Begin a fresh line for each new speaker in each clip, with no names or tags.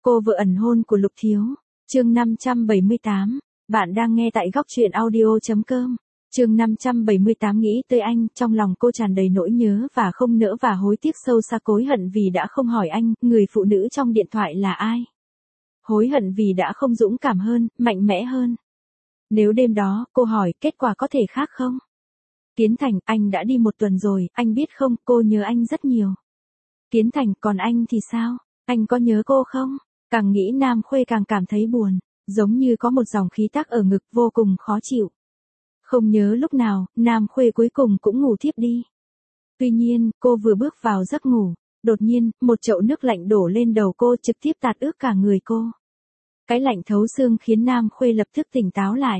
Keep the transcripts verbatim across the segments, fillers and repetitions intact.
Cô vợ ẩn hôn của Lục Thiếu. Chương năm trăm bảy mươi tám. Bạn đang nghe tại góc truyện audio chấm com. Chương năm trăm bảy mươi tám nghĩ tới anh, trong lòng cô tràn đầy nỗi nhớ và không nỡ và hối tiếc sâu xa, hối hận vì đã không hỏi anh, người phụ nữ trong điện thoại là ai. Hối hận vì đã không dũng cảm hơn, mạnh mẽ hơn. Nếu đêm đó, cô hỏi, kết quả có thể khác không? Kiến Thành, anh đã đi một tuần rồi, anh biết không, cô nhớ anh rất nhiều. Kiến Thành, còn anh thì sao? Anh có nhớ cô không? Càng nghĩ Nam Khuê càng cảm thấy buồn, giống như có một dòng khí tắc ở ngực vô cùng khó chịu. Không nhớ lúc nào, Nam Khuê cuối cùng cũng ngủ thiếp đi. Tuy nhiên, cô vừa bước vào giấc ngủ, đột nhiên, một chậu nước lạnh đổ lên đầu cô, trực tiếp tạt ướt cả người cô. Cái lạnh thấu xương khiến Nam Khuê lập tức tỉnh táo lại.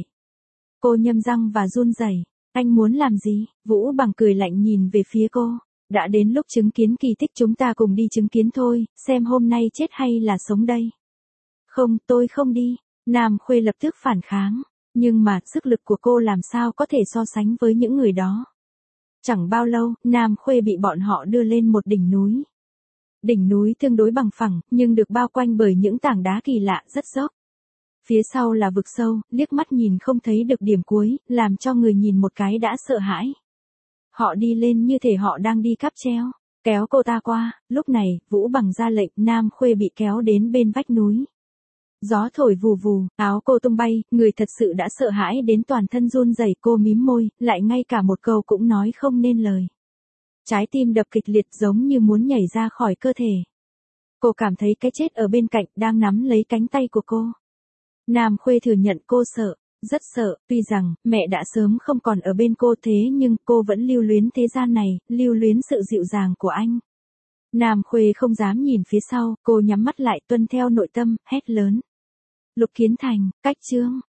Cô nhâm răng và run rẩy. Anh muốn làm gì? Vũ Bằng cười lạnh nhìn về phía cô. Đã đến lúc chứng kiến kỳ tích, chúng ta cùng đi chứng kiến thôi, xem hôm nay chết hay là sống đây. Không, tôi không đi. Nam Khuê lập tức phản kháng. Nhưng mà, sức lực của cô làm sao có thể so sánh với những người đó. Chẳng bao lâu, Nam Khuê bị bọn họ đưa lên một đỉnh núi. Đỉnh núi tương đối bằng phẳng, nhưng được bao quanh bởi những tảng đá kỳ lạ rất dốc. Phía sau là vực sâu, liếc mắt nhìn không thấy được điểm cuối, làm cho người nhìn một cái đã sợ hãi. Họ đi lên như thể họ đang đi cáp treo, kéo cô ta qua. Lúc này, Vũ Bằng ra lệnh, Nam Khuê bị kéo đến bên vách núi. Gió thổi vù vù, áo cô tung bay, người thật sự đã sợ hãi đến toàn thân run rẩy. Cô mím môi, lại ngay cả một câu cũng nói không nên lời. Trái tim đập kịch liệt giống như muốn nhảy ra khỏi cơ thể. Cô cảm thấy cái chết ở bên cạnh đang nắm lấy cánh tay của cô. Nam Khuê thừa nhận cô sợ, rất sợ, tuy rằng mẹ đã sớm không còn ở bên cô, thế nhưng cô vẫn lưu luyến thế gian này, lưu luyến sự dịu dàng của anh. Nam Khuê không dám nhìn phía sau, cô nhắm mắt lại tuân theo nội tâm, hét lớn. Lục Kiến Thành, cách chương,